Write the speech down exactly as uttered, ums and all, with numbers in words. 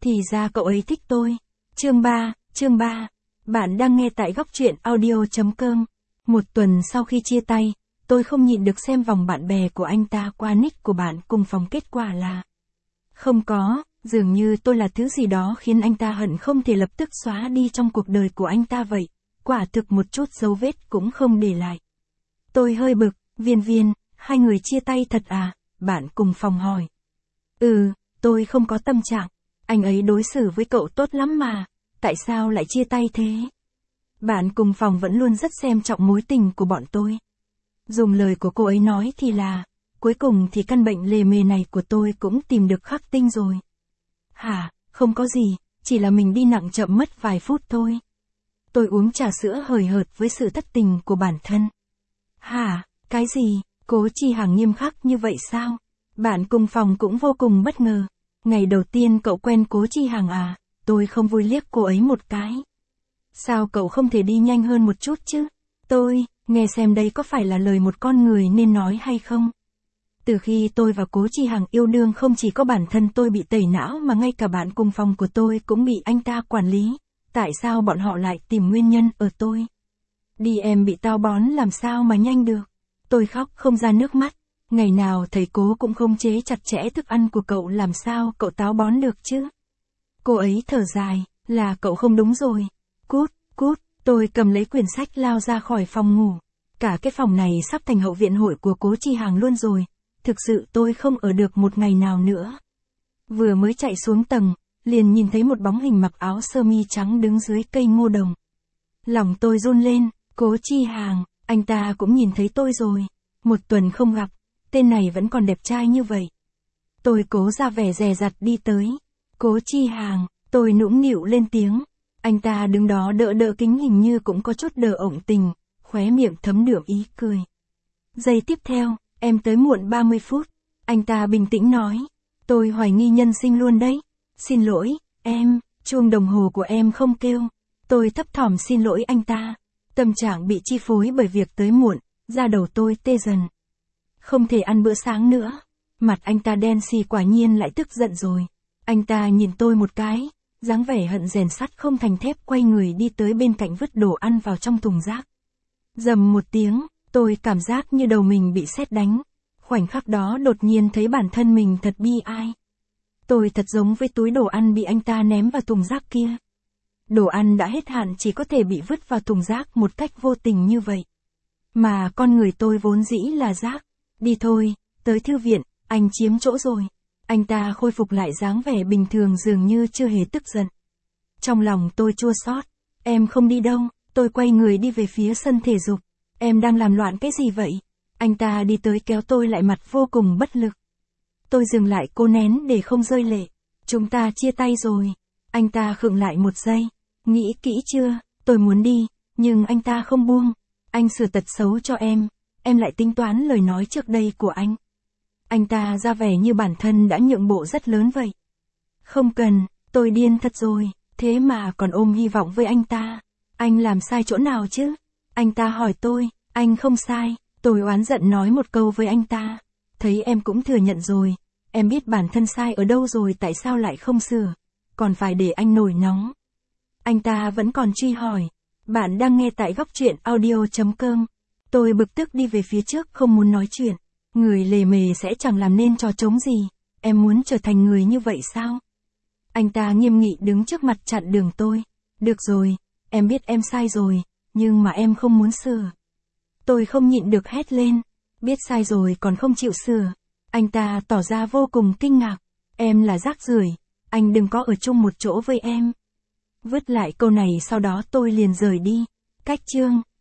Thì ra cậu ấy thích tôi. Chương ba, chương ba. Bạn đang nghe tại góc truyện audio.com. Một tuần sau khi chia tay, tôi không nhịn được xem vòng bạn bè của anh ta qua nick của bạn cùng phòng, kết quả là không có, dường như tôi là thứ gì đó khiến anh ta hận không thể lập tức xóa đi trong cuộc đời của anh ta vậy, quả thực một chút dấu vết cũng không để lại. Tôi hơi bực, Viên Viên, hai người chia tay thật à? Bạn cùng phòng hỏi. Ừ, tôi không có tâm trạng, anh ấy đối xử với cậu tốt lắm mà, tại sao lại chia tay thế? Bạn cùng phòng vẫn luôn rất xem trọng mối tình của bọn tôi. Dùng lời của cô ấy nói thì là, cuối cùng thì căn bệnh lề mề này của tôi cũng tìm được khắc tinh rồi. Hả, không có gì, chỉ là mình đi nặng chậm mất vài phút thôi. Tôi uống trà sữa hời hợt với sự thất tình của bản thân. Hả, cái gì, Cố Chi Hằng nghiêm khắc như vậy sao? Bạn cùng phòng cũng vô cùng bất ngờ. Ngày đầu tiên cậu quen Cố Chi Hằng à? Tôi không vui liếc cô ấy một cái. Sao cậu không thể đi nhanh hơn một chút chứ? Tôi, nghe xem đây có phải là lời một con người nên nói hay không? Từ khi tôi và Cố Chi Hằng yêu đương, không chỉ có bản thân tôi bị tẩy não mà ngay cả bạn cùng phòng của tôi cũng bị anh ta quản lý. Tại sao bọn họ lại tìm nguyên nhân ở tôi? Đi em bị táo bón làm sao mà nhanh được? Tôi khóc không ra nước mắt. Ngày nào thầy Cố cũng khống chế chặt chẽ thức ăn của cậu, làm sao cậu táo bón được chứ? Cô ấy thở dài, là cậu không đúng rồi. Cút, cút, tôi cầm lấy quyển sách lao ra khỏi phòng ngủ. Cả cái phòng này sắp thành hậu viện hội của Cố Chi Hằng luôn rồi. Thực sự tôi không ở được một ngày nào nữa. Vừa mới chạy xuống tầng, liền nhìn thấy một bóng hình mặc áo sơ mi trắng đứng dưới cây ngô đồng. Lòng tôi run lên, Cố Chi Hằng, anh ta cũng nhìn thấy tôi rồi. Một tuần không gặp, tên này vẫn còn đẹp trai như vậy. Tôi cố ra vẻ dè dặt đi tới. Cố Chi Hằng, tôi nũng nịu lên tiếng. Anh ta đứng đó đỡ đỡ kính, hình như cũng có chút đờ ổng tình, khóe miệng thấm đượm ý cười. Giây tiếp theo, em tới muộn ba mươi phút. Anh ta bình tĩnh nói. Tôi hoài nghi nhân sinh luôn đấy. Xin lỗi, em, chuông đồng hồ của em không kêu. Tôi thấp thỏm xin lỗi anh ta. Tâm trạng bị chi phối bởi việc tới muộn, da đầu tôi tê dần. Không thể ăn bữa sáng nữa. Mặt anh ta đen xì, quả nhiên lại tức giận rồi. Anh ta nhìn tôi một cái, dáng vẻ hận rèn sắt không thành thép, quay người đi tới bên cạnh vứt đồ ăn vào trong thùng rác. Rầm một tiếng, tôi cảm giác như đầu mình bị sét đánh. Khoảnh khắc đó đột nhiên thấy bản thân mình thật bi ai. Tôi thật giống với túi đồ ăn bị anh ta ném vào thùng rác kia. Đồ ăn đã hết hạn chỉ có thể bị vứt vào thùng rác một cách vô tình như vậy. Mà con người tôi vốn dĩ là rác. Đi thôi, tới thư viện, anh chiếm chỗ rồi. Anh ta khôi phục lại dáng vẻ bình thường, dường như chưa hề tức giận. Trong lòng tôi chua xót. Em không đi đâu. Tôi quay người đi về phía sân thể dục. Em đang làm loạn cái gì vậy? Anh ta đi tới kéo tôi lại, mặt vô cùng bất lực. Tôi dừng lại, cố nén để không rơi lệ. Chúng ta chia tay rồi. Anh ta khựng lại một giây. Nghĩ kỹ chưa? Tôi muốn đi, nhưng anh ta không buông. Anh sửa tật xấu cho em. Em lại tính toán lời nói trước đây của anh. Anh ta ra vẻ như bản thân đã nhượng bộ rất lớn vậy. Không cần, tôi điên thật rồi, thế mà còn ôm hy vọng với anh ta. Anh làm sai chỗ nào chứ? Anh ta hỏi tôi. Anh không sai. Tôi oán giận nói một câu với anh ta. Thấy em cũng thừa nhận rồi. Em biết bản thân sai ở đâu rồi, tại sao lại không sửa? Còn phải để anh nổi nóng. Anh ta vẫn còn truy hỏi. Bạn đang nghe tại góc truyện audio.com. Tôi bực tức đi về phía trước, không muốn nói chuyện. Người lề mề sẽ chẳng làm nên trò trống gì. Em muốn trở thành người như vậy sao? Anh ta nghiêm nghị đứng trước mặt chặn đường tôi. Được rồi, em biết em sai rồi, nhưng mà em không muốn sửa. Tôi không nhịn được hét lên. Biết sai rồi còn không chịu sửa. Anh ta tỏ ra vô cùng kinh ngạc. Em là rác rưởi, anh đừng có ở chung một chỗ với em. Vứt lại câu này, sau đó tôi liền rời đi. Cách chương.